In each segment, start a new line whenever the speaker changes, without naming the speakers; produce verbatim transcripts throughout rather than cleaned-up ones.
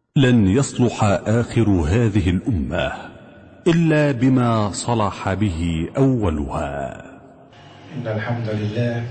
لن يصلح آخر هذه الأمة إلا بما صلح به أولها.
إن الحمد لله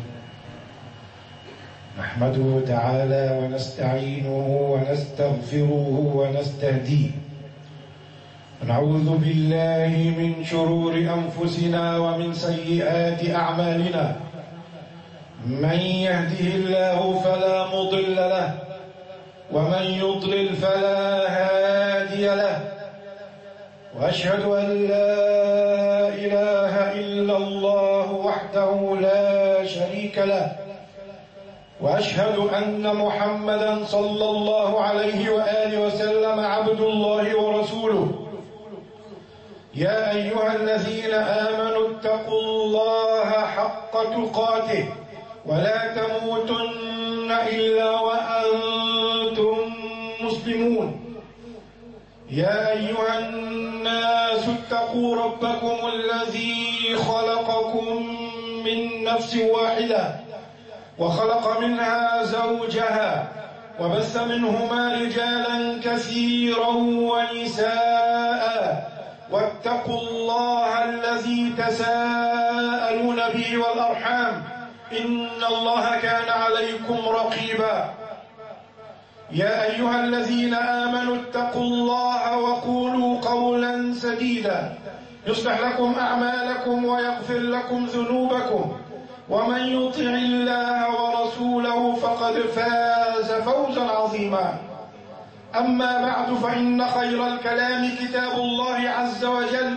نحمده تعالى ونستعينه ونستغفره ونستهديه، ونعوذ بالله من شرور أنفسنا ومن سيئات أعمالنا. من يهده الله فلا مضل له، ومن يضلل فلا هادي له، وأشهد أن لا إله إلا الله وحده لا شريك له، وأشهد أن محمدًا صلى الله عليه وآله وسلم عبد الله ورسوله. يا أيها الذين آمنوا اتقوا الله حق تقاته ولا تموتن إلا وأنتم مسلمون. يا أيها الناس اتقوا ربكم الذي خلقكم من نفس واحدة وخلق منها زوجها وبث منهما رجالا كثيرا ونساء، واتقوا الله الذي تساءلون به والأرحام إن الله كان عليكم رقيبا. يا أيها الذين آمنوا اتقوا الله وقولوا قولا سديدا يصلح لكم أعمالكم ويغفر لكم ذنوبكم، ومن يطع الله ورسوله فقد فاز فوزا عظيما. أما بعد، فإن خير الكلام كتاب الله عز وجل،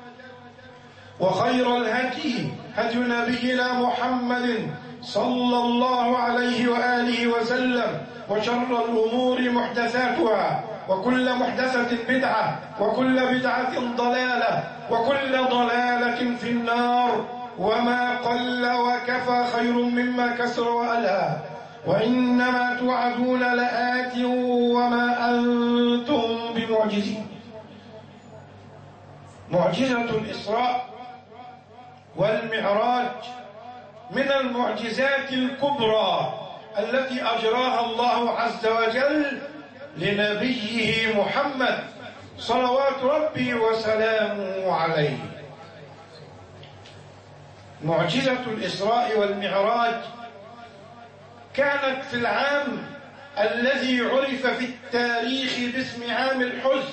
وخير الهدي هدي نبينا محمد صلى الله عليه وآله وسلم، وشر الأمور محدثاتها، وكل محدثة بدعة، وكل بدعة ضلالة، وكل ضلالة في النار. وما قل وكفى خير مما كثر وألهى، وإنما توعدون لآت وما أنتم بمعجزين. معجزة الإسراء والمعراج من المعجزات الكبرى التي أجراها الله عز وجل لنبيه محمد صلوات ربي وسلامه عليه. معجزة الإسراء والمعراج كانت في العام الذي عرف في التاريخ باسم عام الحزن.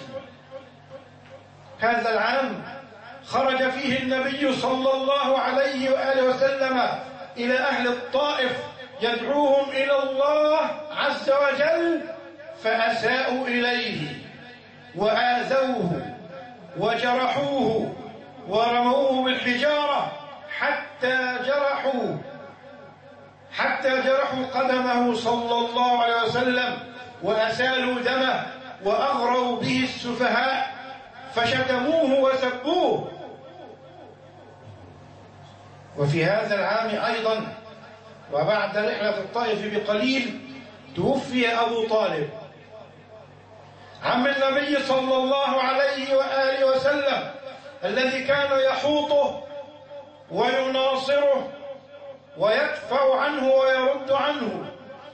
هذا العام خرج فيه النبي صلى الله عليه وآله وسلم إلى أهل الطائف يدعوهم إلى الله عز وجل، فأساءوا إليه وآذوه وجرحوه ورموه بالحجارة حتى جرحوا حتى جرحوا قدمه صلى الله عليه وسلم، وأسالوا دمه، وأغروا به السفهاء، فشتموه وسبوه. وفي هذا العام أيضا، وبعد رحلة الطائف بقليل، توفي أبو طالب عم النبي صلى الله عليه وآله وسلم، الذي كان يحوطه ويناصره ويدفع عنه ويرد عنه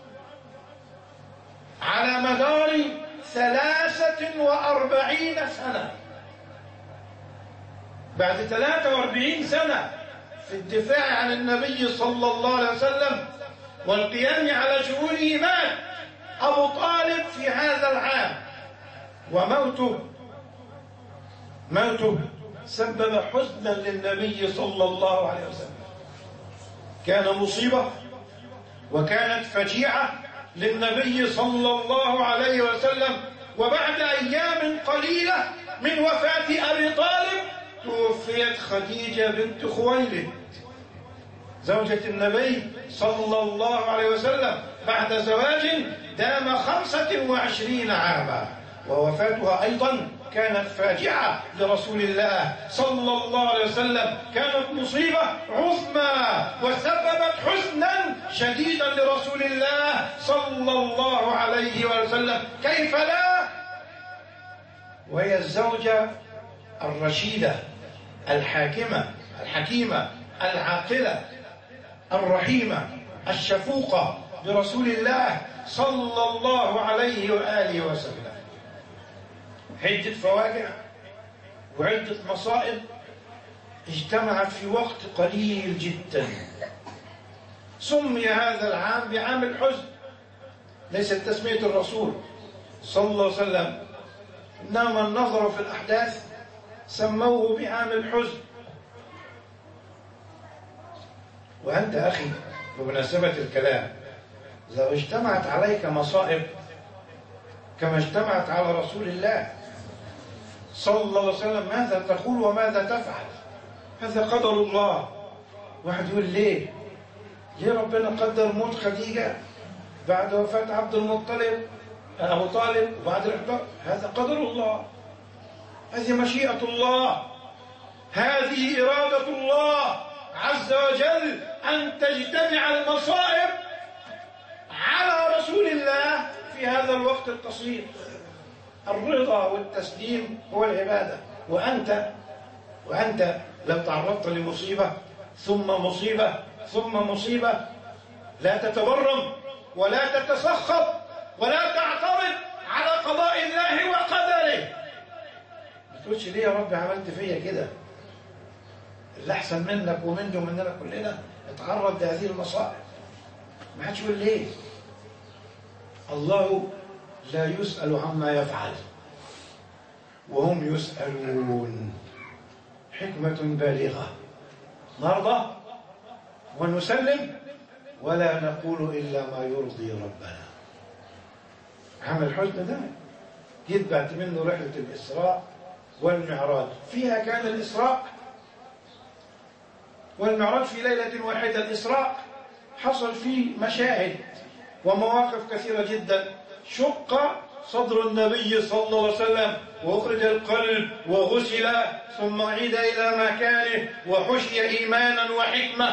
على مدار ثلاثة وأربعين سنة. بعد ثلاثة وأربعين سنة في الدفاع عن النبي صلى الله عليه وسلم والقيام على شؤونه، مات أبو طالب في هذا العام. وموته موته سبب حزنا للنبي صلى الله عليه وسلم. كان مصيبة وكانت فجيعة للنبي صلى الله عليه وسلم. وبعد أيام قليلة من وفاة أبي طالب توفيت خديجة بنت خويلد زوجة النبي صلى الله عليه وسلم بعد زواج دام خمسة وعشرين عاما. ووفاتها أيضا كانت فاجعة لرسول الله صلى الله عليه وسلم، كانت مصيبة عظمى وسببت حزنا شديدا لرسول الله صلى الله عليه وسلم. كيف لا وهي الزوجة الرشيدة الحاكمة الحكيمة العاقلة الرحيمة الشفوقة برسول الله صلى الله عليه وآله وسلم. عدة فواجع وعدة مصائب اجتمعت في وقت قليل جدا. سمي هذا العام بعام الحزن، ليست تسمية الرسول صلى الله عليه وسلم، إنما من نظر في الأحداث سموه بعام الحزن. وأنت أخي بمناسبة الكلام، لو اجتمعت عليك مصائب كما اجتمعت على رسول الله صلى الله عليه وسلم، ماذا تقول وماذا تفعل؟ هذا قدر الله. واحد يقول ليه؟ ليه ربنا قدر موت خديجة بعد وفاة عبد المطلب أبو طالب وبعد الإحضار؟ هذا قدر الله، هذه مشيئة الله، هذه إرادة الله عز وجل أن تجتمع المصائب على رسول الله في هذا الوقت القصير. الرضا والتسليم هو العبادة. وأنت وأنت لو تعرضت لمصيبة ثم مصيبة ثم مصيبة لا تتبرم ولا تتسخط ولا تعترض على قضاء الله وقدره. ما تقولش ليه يا رب عملت فيا كده؟ اللي أحسن منك ومني ومننا كلنا اتعرض لهذه المصائب. ما حدش يقول ليه. الله لا يسأل عما يفعل وهم يسألون. حكمة بالغة. نرضى ونسلم ولا نقول إلا ما يرضي ربنا. عام الحزن ده يتبعت منه رحلة الإسراء والمعراج، فيها كان الإسراء والمعراج في ليلة واحدة. الإسراء حصل فيه مشاهد ومواقف كثيرة جدا. شق صدر النبي صلى الله عليه وسلم وأخرج القلب وغسل ثم عيد إلى مكانه وحشي إيمانا وحكمة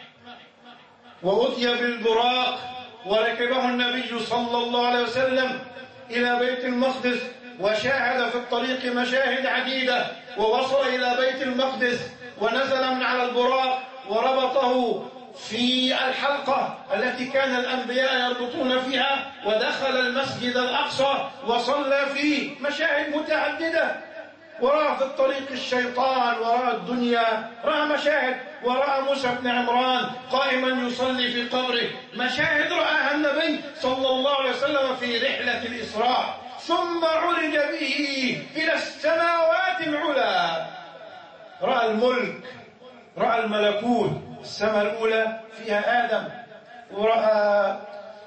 وأتي بالبراق وركبه النبي صلى الله عليه وسلم إلى بيت المقدس وشاهد في الطريق مشاهد عديدة ووصل إلى بيت المقدس ونزل من على البراق وربطه في الحلقة التي كان الأنبياء يربطون فيها ودخل المسجد الأقصى وصلى فيه. مشاهد متعددة. ورأى في الطريق الشيطان ورأى الدنيا، رأى مشاهد، ورأى موسى بن عمران قائما يصلي في قبره. مشاهد رآها النبي صلى الله عليه وسلم في رحلة الإسراء. ثم عرج به إلى السماوات العلى، رأى الملك، رأى الملكوت. السماء الأولى فيها آدم، ورأى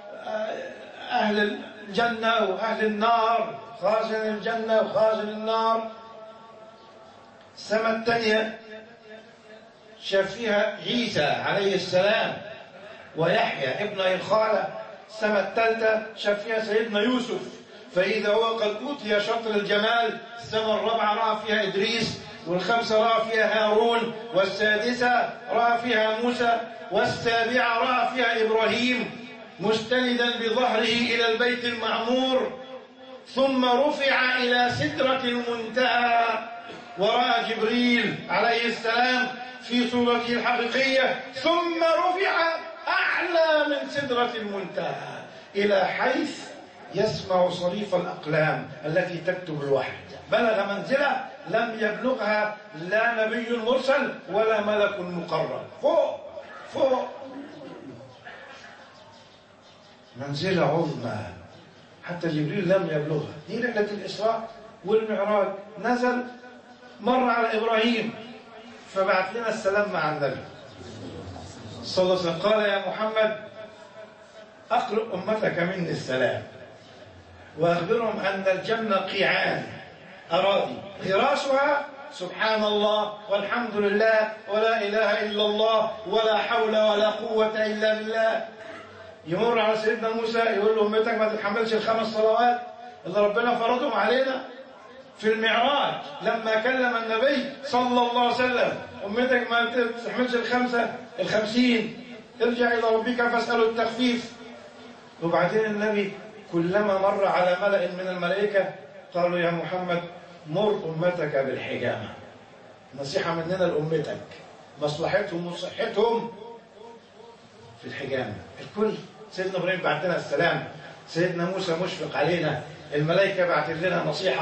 أهل الجنة وأهل النار، خازن الجنة وخازن النار. السماء الثانية شاف فيها عيسى عليه السلام ويحيى ابن الخالة. السماء الثالثة شاف فيها سيدنا يوسف، فإذا هو قد أوتي شطر الجمال. السماء الرابعة رأى فيها إدريس، والخمسة رأى فيها هارون، والسادسة رأى فيها موسى، والسابعة رأى فيها إبراهيم مستندا بظهره إلى البيت المعمور. ثم رفع إلى سدرة المنتهى ورأى جبريل عليه السلام في صورته الحقيقية. ثم رفع أعلى من سدرة المنتهى إلى حيث يسمع صريف الأقلام التي تكتب الوحي. بلغ منزلة لم يبلغها لا نبي مرسل ولا ملك مقرب. فوق فوق منزلة عظمى حتى جبريل لم يبلغها. دي رحلة الإسراء والمعراج. نزل مر على إبراهيم فبعث لنا السلام مع النبي صلى الله عليه وسلم. قال يا محمد أقرئ أمتك مني السلام وأخبرهم أن الجنة قيعان أراضي غراسها سبحان الله والحمد لله ولا إله إلا الله ولا حول ولا قوة إلا بالله. يمر على سيدنا موسى يقول له أمتك ما تتحملش الخمس صلوات اللي ربنا فرضهم علينا في المعراج لما كلم النبي صلى الله عليه وسلم. أمتك ما تتحملش الخمسة الخمسين، ارجع إلى ربك فاسأله التخفيف. وبعدين النبي كلما مر على ملأ من الملائكة قالوا يا محمد مر أمتك بالحجامة. نصيحة مننا لأمتك، مصلحتهم وصحتهم في الحجامة. الكل سيدنا إبراهيم بعت لنا السلام، سيدنا موسى مشفق علينا، الملائكة بعت لنا نصيحة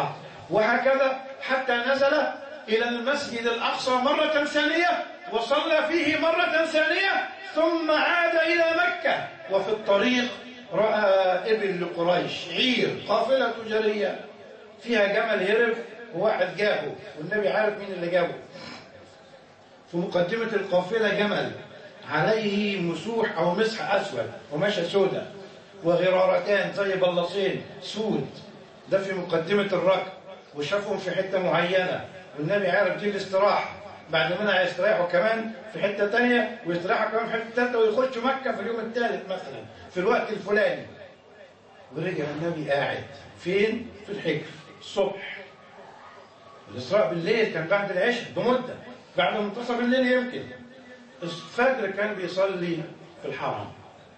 وهكذا حتى نزل إلى المسجد الأقصى مرة ثانية وصلى فيه مرة ثانية، ثم عاد إلى مكة. وفي الطريق رأى إبل لقريش، عير، قافلة تجارية فيها جمل هرب وواحد جابه، والنبي عارف مين اللي جابه. في مقدمة القافلة جمل عليه مسوح أو مسح أسود ومشى سودة وغرارتان زي بلاصين سود، ده في مقدمة الركب، وشافهم في حتة معينة، والنبي عارف دي الاستراحة، بعد منها هيستريحوا كمان في حتة تانية ويستريحوا كمان في حتة تالتة ويخشوا مكة في اليوم الثالث مثلا في الوقت الفلاني. ورجع النبي قاعد فين؟ في الحجر الصبح. الإسراء بالليل كان بعد العشاء بمدة، بعد منتصف الليل يمكن. الفجر كان بيصلي في الحرم،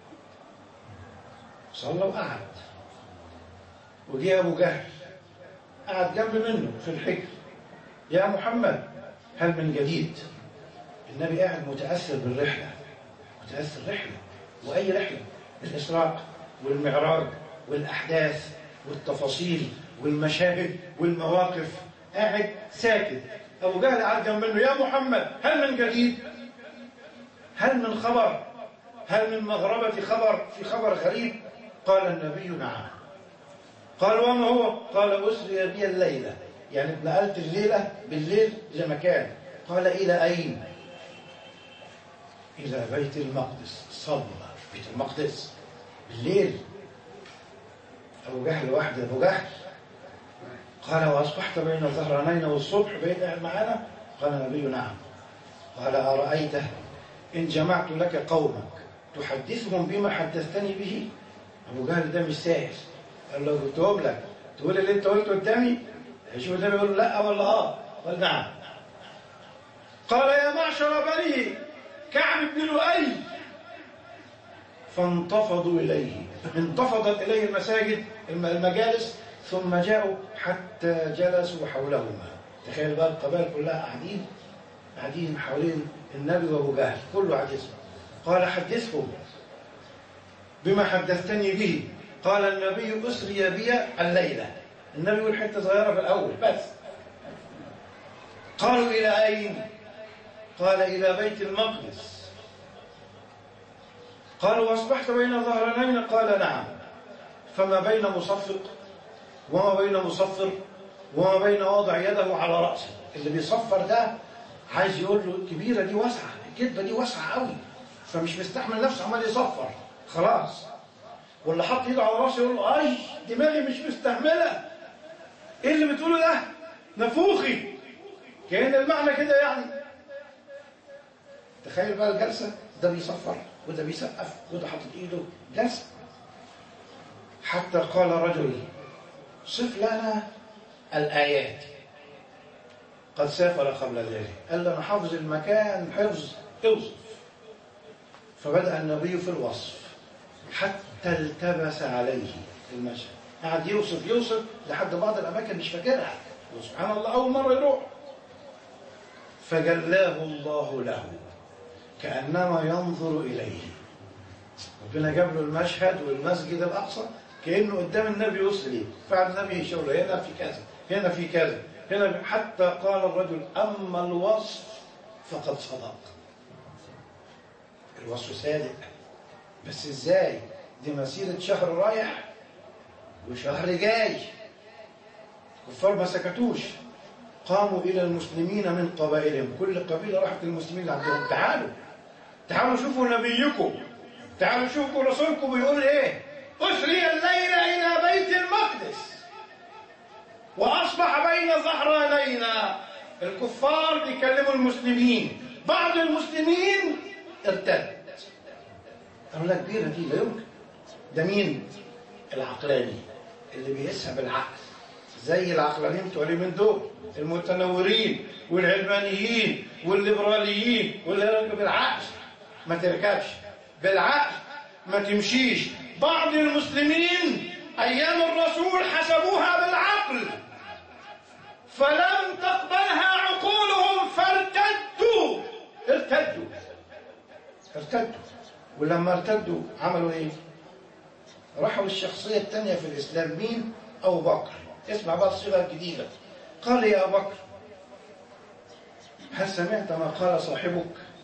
صلى وقعد، وجاء أبو جهل قعد جنب منه في الحجر. يا محمد هل من جديد؟ النبي قاعد متأثر بالرحلة، متأثر رحلة، وأي رحلة، الإسراء والمعراج والأحداث والتفاصيل والمشاهد والمواقف، قاعد ساكت. أبو جهل قاعد جنب منه، يا محمد هل من جديد؟ هل من خبر؟ هل من مغربة خبر؟ في خبر غريب؟ قال النبي نعم. قال وما هو؟ قال أسري بي الليلة، يعني اتنقلت الليلة بالليل لمكان. قال إلى أين؟ إلى بيت المقدس. صلى بيت المقدس بالليل. أبو جهل وحده، أبو جهل. قال وأصبحت بين الظهرانين والصبح بقيت قاعد معانا؟ قال النبي نعم. قال أرأيته إن جمعت لك قومك تحدثهم بما حدثتني به؟ أبو جهل ده مش سائل، قال له قلتهم لك تقول اللي أنت قلته قدامي؟ يشوف النبي يقول له لا ولا آه؟ قال نعم. قال يا معشر بني كعب بن لؤي، فانتفضوا إليه، انتفضت إليه المساجد المجالس، ثم جاءوا حتى جلسوا حولهما. تخيل بقى القبائل كلها قاعدين قاعدين حوالين النبي وابو جهل، كله قاعد يسمع. قال حدثهم بما حدثتني به. قال النبي أسري بي الليلة. النبي يقول حتة صغيرة في الأول بس. قالوا إلى أين؟ قال إلى بيت المقدس. قالوا وأصبحت بين ظهرانين؟ قال نعم. فما بين مصفق وما بين مصفر وما بين وضع يده على رأسه. اللي بيصفر ده عايز يقول له الكبيرة دي واسعة، الكتبة دي واسعة قوي، فمش مستحمل نفسه عمال يصفر خلاص. واللي حط ايده على راسه يقول له اي دماغي مش مستحملة، ايه اللي بتقوله ده؟ نفوخي. كأن المعنى كده يعني. تخيل بقى الجلسة، ده بيصفر وده بيسقف وده حاطط ايده جلسة. حتى قال رجل صف لنا الآيات. قد سافر قبل ذلك، قال له أنا حافظ المكان حفظ اوصف. فبدأ النبي في الوصف حتى التبس عليه المشهد، قعد يوصف يوصف لحد بعض الأماكن مش فاكرها، وسبحان الله أول مرة يروح. فجلاه الله له كأنما ينظر إليه. ربنا جاب له المشهد والمسجد الأقصى كأنه قدام النبي يصلي، فعل النبي يشاور له هنا في كذا هنا في كذا هنا، حتى قال الرجل أما الوصف فقد صدق. الوصف صادق، بس ازاي؟ دي مسيرة شهر رايح وشهر جاي. الكفار ما سكتوش، قاموا إلى المسلمين من قبائلهم، كل قبيلة راحت للمسلمين اللي عندهم، تعالوا تعالوا شوفوا نبيكم، تعالوا شوفوا رسولكم بيقول ايه. أسري الليلة إلى بيت المقدس وأصبح بين ظهرانينا. الكفار بيكلموا المسلمين، بعض المسلمين ارتد. قالوا لا كبيرة دي لا يمكن. ده مين؟ العقلاني اللي بيسحب العقل، زي العقلانيين بتوع اليومين دول، المتنورين والعلمانيين والليبراليين، واللي بالعقل ما تركبش، بالعقل ما تمشيش. بعض المسلمين أيام الرسول حسبوها بالعقل فلم تقبلها عقولهم فارتدوا. ارتدوا ارتدوا ولما ارتدوا عملوا ايه؟ راحوا الشخصية الثانية في الإسلام، مين؟ أبو بكر. اسمع بقى الصيغة الجديدة. قال يا أبو بكر هل سمعت ما قال صاحبك؟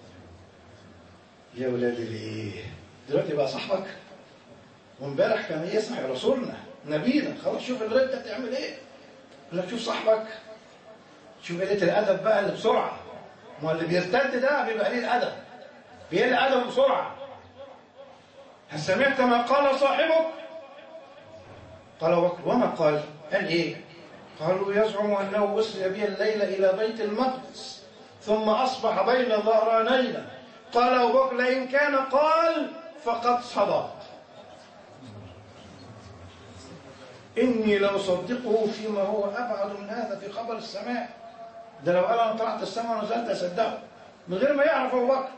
يا ولادي ليه دلوقتي بقى صاحبك؟ وامبارح كان يصح رسولنا نبينا، خلاص شوف الردة تعمل ايه. يقول لك شوف صاحبك، شوف قلة الأدب بقى اللي بسرعة. ما اللي بيرتد ده بيبقى قليل الأدب، بيقل أدب بسرعة. هل سمعت ما قال صاحبك؟ قال أبو بكر وما قال؟ قال ايه؟ قالوا يزعم أنه أسري بي الليلة إلى بيت المقدس ثم أصبح بين ظهرانينا. قال أبو بكر لئن كان قال فقد صدق، إني لأصدقه فيما هو أبعد من هذا في خبر السماء. ده لو قال أنا طلعت السماء ونزلت أصدقه من غير ما يعرف أبو بكر.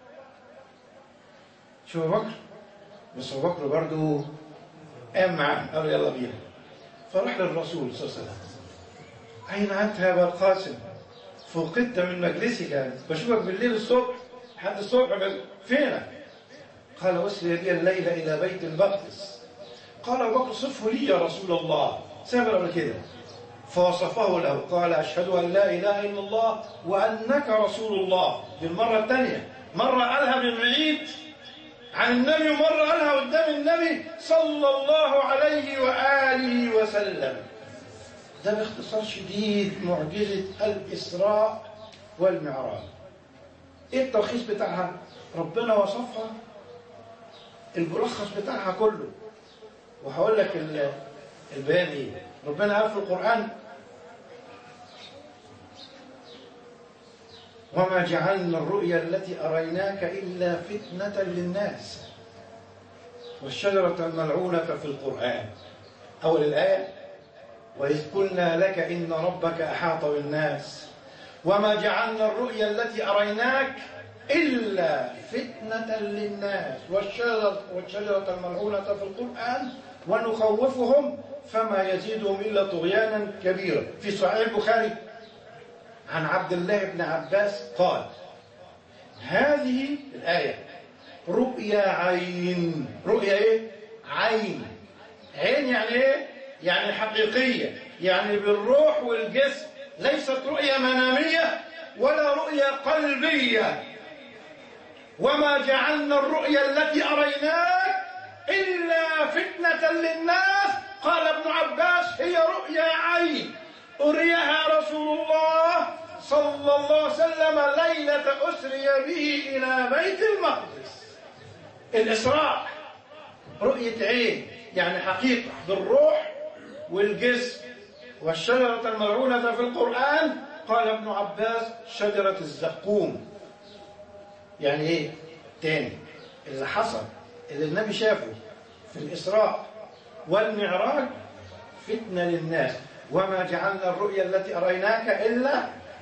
شوف أبو بكر، بس أبو بكر برضه قام معاه قال يلا بينا. فراح للرسول صلى الله عليه وسلم أين أنت يا أبا القاسم؟ فقدت من مجلسك، بشوفك بالليل الصبح لحد الصبح فينك؟ قال أسري بي الليلة إلى بيت المقدس. قال أبو بكر صفه لي يا رسول الله. سافر قبل كده فوصفه له، قال أشهد أن لا إله إلا الله وأنك رسول الله. دي المرة الثانية، مرة قالها من بعيد عن النبي ومرة قالها قدام النبي صلى الله عليه وآله وسلم. ده باختصار شديد معجزة الإسراء والمعراج. إيه التلخيص بتاعها؟ ربنا وصفها الملخص بتاعها كله، وهقول لك البيان إيه. ربنا قال في القرآن وما جعلنا الرؤيا التي أريناك إلا فتنة للناس والشجرة الملعونة في القرآن. أول الآية وإذ قلنا لك إن ربك أحاط بالناس وما جعلنا الرؤيا التي أريناك إلا فتنة للناس والشجرة, والشجرة الملعونة في القرآن ونخوفهم فما يزيدهم إلا طغيانا كبيرا. في صحيح البخاري عن عبد الله بن عباس قال هذه الآية رؤيا عين. رؤيا إيه؟ عين. عين يعني إيه؟ يعني حقيقية، يعني بالروح والجسم، ليست رؤيا منامية ولا رؤيا قلبية. وما جعلنا الرؤيا التي أريناك إلا فتنة للناس. قال ابن عباس هي رؤيا عين أريها رسول الله صلى الله عليه وسلم ليلة أسري به إلى بيت المقدس. الإسراء رؤية عين يعني حقيقة بالروح والجسم. والشجرة الملعونة في القرآن قال ابن عباس شجرة الزقوم. يعني ايه تاني اللي حصل اللي النبي شافه في الإسراء والمعراج فتنة للناس. وما جعلنا الرؤيا التي أريناك إلا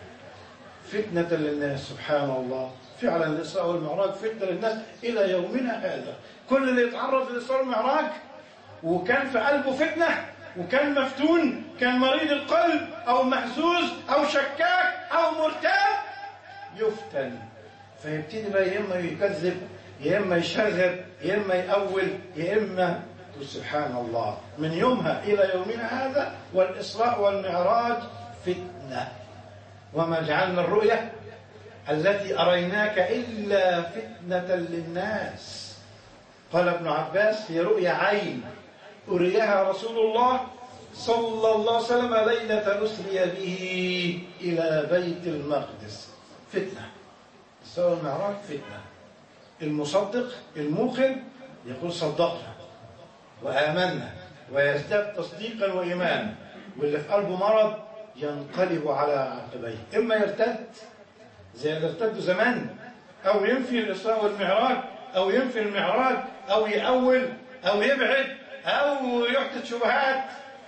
فتنة للناس. سبحان الله، فعلا الإسراء والمعراج فتنة للناس إلى يومنا هذا. كل اللي يتعرض للإسراء والمعراج وكان في قلبه فتنة وكان مفتون، كان مريض القلب أو محزوز أو شكاك أو مرتاب، يفتن فيبتدي بقى يا إما يكذب يا إما يشغب يا إما يأول يا إما. سبحان الله، من يومها إلى يومنا هذا والإسراء والمعراج فتنة. وما جعلنا الرؤيا التي أريناك إلا فتنة للناس. قال ابن عباس هي رؤيا عين أريها رسول الله صلى الله عليه وسلم ليلة أسري به إلى بيت المقدس. فتنة. الإسراء والمعراج فتنة. المصدق الموقن يقول صدقنا وآمنا ويزداد تصديقا وإيمانا، واللي في قلبه مرض ينقلب على عقبيه، إما يرتد زي اللي ارتدوا زمان أو ينفي الإسراء والمعراج أو ينفي المعراج أو يأول أو يبعد أو يحدث شبهات.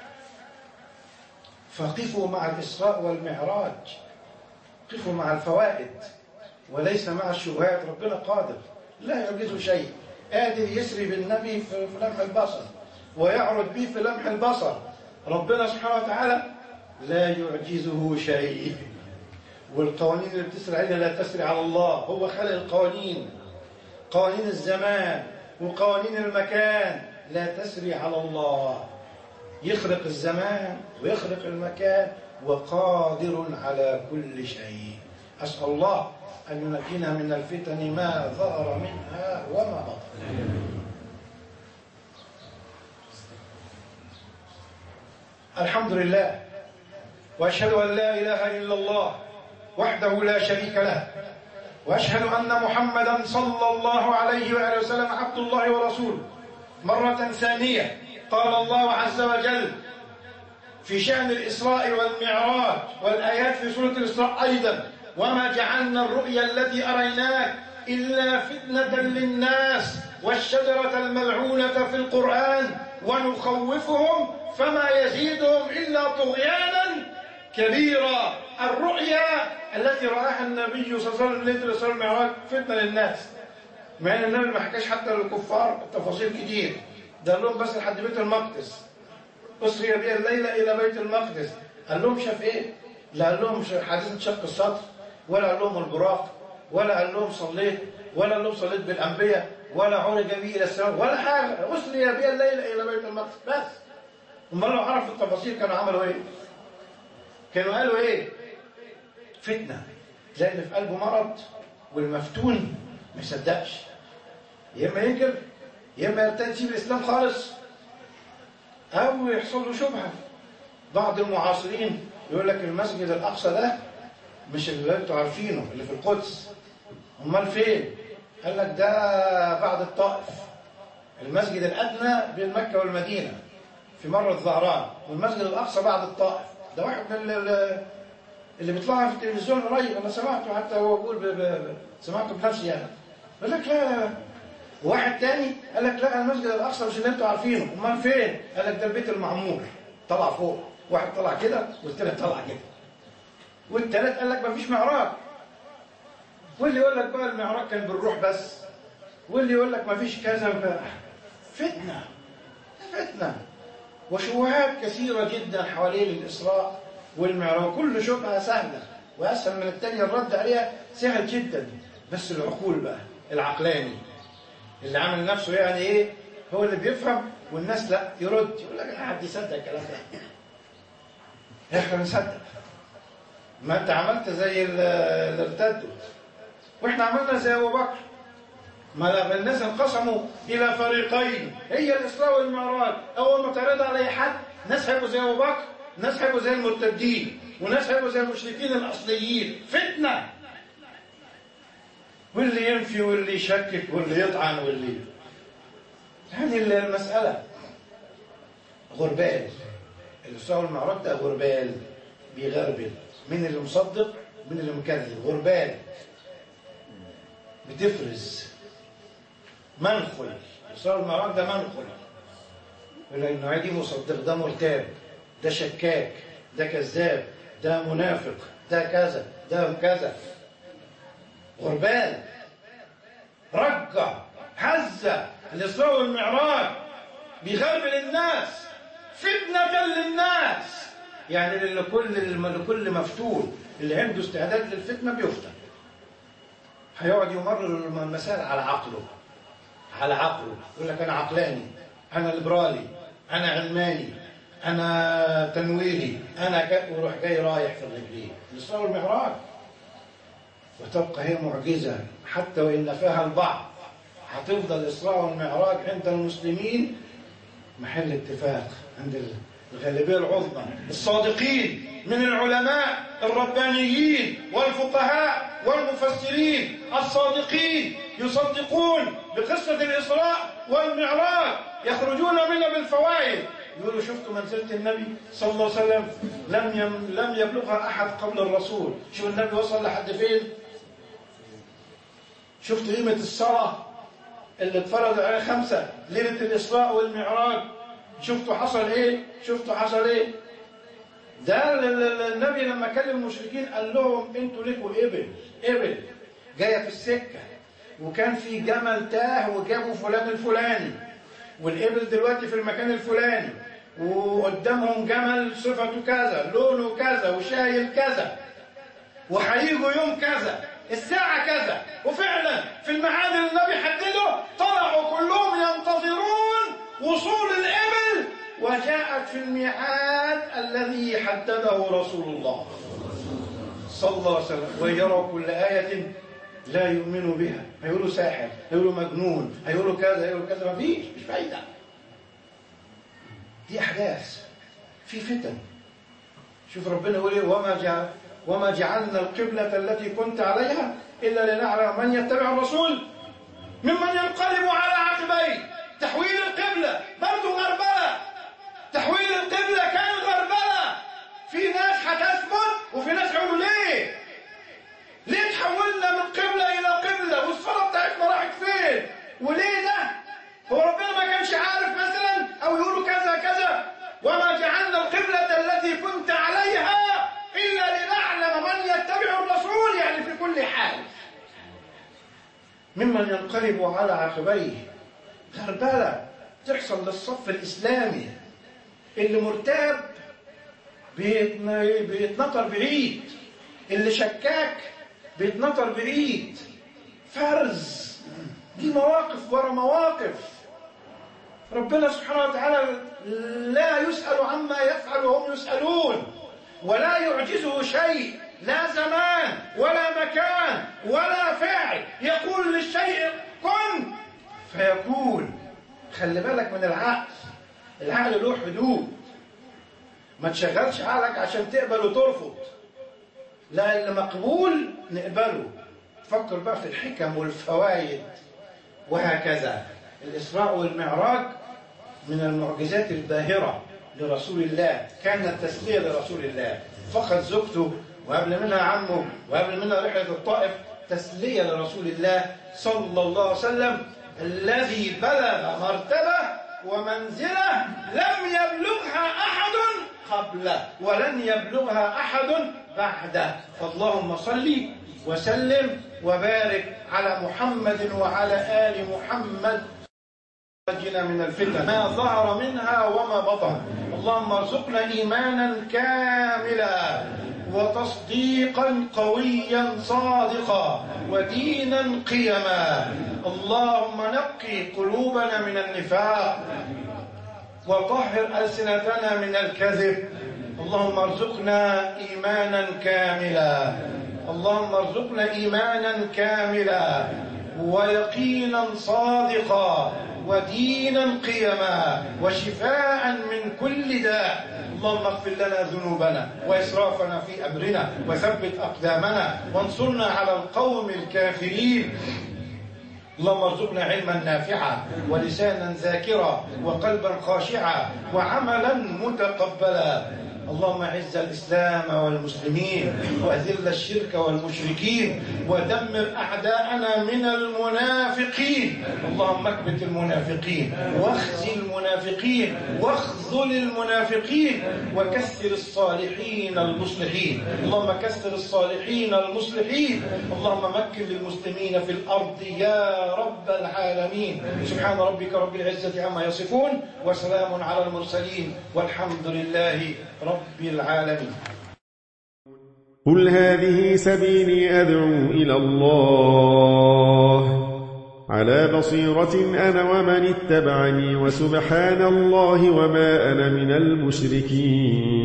فقفوا مع الإسراء والمعراج، قفوا مع الفوائد وليس مع الشبهات. ربنا قادر لا يعجزه شيء، قادر يسري بالنبي في لمح البصر ويعرض به في لمح البصر. ربنا سبحانه وتعالى لا يعجزه شيء. والقوانين اللي بتسري عليها لا تسري على الله، هو خلق القوانين، قوانين الزمان وقوانين المكان لا تسري على الله. يخلق الزمان ويخلق المكان وقادر على كل شيء. أسأل الله أن ينجينا من الفتن ما ظهر منها وما بطن. الحمد لله، وأشهد أن لا إله إلا الله وحده لا شريك له، وأشهد أن محمدا صلى الله عليه وآله وسلم عبد الله ورسوله. مرة ثانية قال الله عز وجل في شأن الإسراء والمعراج والآيات في سورة الإسراء أيضا: وما جعلنا الرؤيا التي أريناك إلا فتنة للناس والشجرة الملعونة في القرآن ونخوفهم فما يزيدهم إلا طغيانا كبيرا. الرؤيا التي رآها النبي صلى الله عليه وسلم ليلة الإسراء والمعراج فتنة للناس، مع أن النبي ما حكاش حتى للكفار التفاصيل كتير، ده قال لهم بس لحد بيت المقدس، أسري بي الليلة إلى بيت المقدس. قال لهم شاف إيه؟ لا قال لهم حادثة شق الصدر، ولا قال لهم البراق، ولا قال لهم صليت، ولا قال لهم صليت بالأنبياء، ولا عرج بي إلى السماء، ولا حاجة. أسري بي الليلة إلى بيت المقدس بس. أمال لو عرفوا التفاصيل كانوا عملوا إيه؟ كانوا قالوا إيه؟ فتنة، لأن في قلبه مرض، والمفتون ما يصدقش، يا إما ينكر يا إما يرتد يسيب الإسلام خالص، أو يحصل له شبهة. بعض المعاصرين يقول لك المسجد الأقصى ده مش اللي انتوا عارفينه اللي في القدس، امال فين؟ قال لك ده بعد الطائف، المسجد الأدنى بين مكة والمدينة في مرة الظهران، والمسجد الأقصى بعد الطائف. ده واحد من اللي بيطلعها في التلفزيون قريب، أنا سمعته حتى هو بيقول ب... ب... سمعته بنفسي يعني. قال لك لا. واحد تاني قال لك لا، المسجد الأقصى مش اللي انتوا عارفينه، امال فين؟ قال لك ده البيت المعمور طلع فوق، واحد طلع كده والتالت طلع كده، والتالت قال لك ما فيش معراج، واللي يقول لك بقى المعراج كان بالروح بس، واللي يقول لك ما فيش كذا وكذا. فتنة فتنة وشبهات كثيرة جدا حوالين الإسراء والمعراج، كل شبهة سهلة وأسهل من التانية، الرد عليها سهل جدا. بس العقول بقى، العقلاني اللي عامل نفسه يعني إيه هو اللي بيفهم والناس لا، يرد يقول لك أنا حد يصدق الكلام ده؟ إحنا بنصدق. ما أنت عملت زي اللي ارتدوا، وإحنا عملنا زي أبو بكر. ما الناس انقسموا إلى فريقين، هي الإسراء والمعراج. أول ما تعرض على أي حد، ناس هيبقوا زي أبو بكر، ناس هيبقوا زي المرتدين، وناس هيبقوا زي المشركين الأصليين. فتنة، واللي ينفي واللي يشكك واللي يطعن واللي هذه المسألة غربال. الإسراء والمعراج ده غربال بيغربل، من اللي مصدق من اللي مكذب. غربال بتفرز منخل. الإسراء والمعراج ده منخل، لأنه دي مصدق، ده مرتاب، ده شكاك، ده كذاب، ده منافق، ده كذا، ده كذا. غربال رجع هز. الإسراء والمعراج بيغربل الناس، فتنة للناس، يعني لكل لكل مفتون اللي عنده استعداد للفتنة بيفتن. هيقعد يمرر المسائل على عقله، على عقله يقول لك أنا عقلاني، أنا ليبرالي، أنا علماني، أنا تنويري، أنا ك... ويروح جاي رايح في الرجلين. الإسراء والمعراج، وتبقى هي معجزة حتى وإن فيها البعض. هتفضل الإسراء والمعراج عند المسلمين محل اتفاق، عند الغالبية العظمى الصادقين من العلماء الربانيين والفقهاء والمفسرين الصادقين، يصدقون بقصة الإسراء والمعراج، يخرجون منها بالفوائد. يقولوا شفتوا منزلة النبي صلى الله عليه وسلم لم يم لم يبلغها أحد قبل الرسول. شوف النبي وصل لحد فين. شفت قيمة الصلاة اللي اتفرض عليها خمسة ليلة الإسراء والمعراج، شفتوا حصل إيه؟ شفتوا حصل إيه؟ ده النبي لما كلم المشركين قال لهم انتوا لكم إبل إبل جاية في السكة، وكان في جمل تاه وجابوا فلان الفلاني، والإبل دلوقتي في المكان الفلاني، وقدامهم جمل صفته كذا، لونه كذا، وشايل كذا، وهيجوا يوم كذا الساعة كذا. وفعلا في الميعاد اللي النبي حدده طلعوا كلهم ينتظرون وصول الإبل وجاءت في الميعاد الذي حدده رسول الله صلى الله عليه وسلم. ويروا كل آية لا يؤمنوا بها، هيقولوا ساحر، هيقولوا مجنون، هيقولوا كذا، هيقولوا كذا، ما فيش، مش فايدة. دي أحداث، في فتن. شوف ربنا يقول ايه: وما جعل وما جعلنا القبلة التي كنت عليها إلا لنعلم من يتبع الرسول ممن ينقلب على عقبيه. تحويل القبلة برضه غربلة، تحويل القبلة كان غربلة. في ناس هتثبت وفي ناس يقولوا ليه؟ ليه تحولنا من قبلة إلى قبلة والصلاة بتاعتنا راحت فين؟ وليه ده؟ هو ربنا ما كانش عارف مثلا؟ أو يقولوا كذا كذا. وما جعلنا القبلة التي كنت عليها إلا لنعلم من يتبع الرسول، يعني في كل حال ممن ينقلب على عقبيه. غربلة تحصل للصف الإسلامي اللي مرتاب بيتنطر بعيد، اللي شكاك بيتنطر بعيد. فرز، دي مواقف ورا مواقف. ربنا سبحانه وتعالى لا يسأل عما يفعل وهم يسألون، ولا يعجزه شيء، لا زمان ولا مكان ولا فعل. يقول للشيء كن فيكون. خلي بالك من العقل، العقل له حدود. ما تشغلش عقلك عشان تقبل وترفض، لا، اللي مقبول نقبله. تفكر بقى في الحكم والفوائد وهكذا. الإسراء والمعراج من المعجزات الباهرة لرسول الله، كانت تسلية لرسول الله. فقد زوجته وقبل منها عمه وقبل منها رحلة الطائف، تسلية لرسول الله صلى الله عليه وسلم الذي بلغ مرتبة ومنزلة لم يبلغها أحد قبله ولن يبلغها أحد بعده. فاللهم صل وسلم وبارك على محمد وعلى آل محمد. نجنا من الفتن ما ظهر منها وما بطن. اللهم ارزقنا إيمانا كاملا وتصديقا قويا صادقا ودينا قيما. اللهم نقي قلوبنا من النفاق وطهر ألسنتنا من الكذب. اللهم ارزقنا إيمانا كاملا، اللهم ارزقنا إيمانا كاملا ويقينا صادقا ودينا قيما وشفاء من كل داء. اللهم اغفر لنا ذنوبنا وإسرافنا في أمرنا وثبت أقدامنا وانصرنا على القوم الكافرين. اللهم ارزقنا علما نافعا ولسانا ذاكرا وقلبا خاشعا وعملا متقبلا. اللهم اعز الإسلام والمسلمين وأذل الشرك والمشركين ودمر أعداءنا من المنافقين. اللهم اكبت المنافقين واخزي المنافقين واخذل المنافقين وكثر الصالحين المصلحين. اللهم كثر الصالحين المصلحين. اللهم مكن للمسلمين في الأرض يا رب العالمين. سبحان ربك رب العزة عما يصفون وسلام على المرسلين والحمد لله رب العالمين.
قل هذه سبيلي أدعو إلى الله على بصيرة أنا ومن اتبعني وسبحان الله وما أنا من المشركين.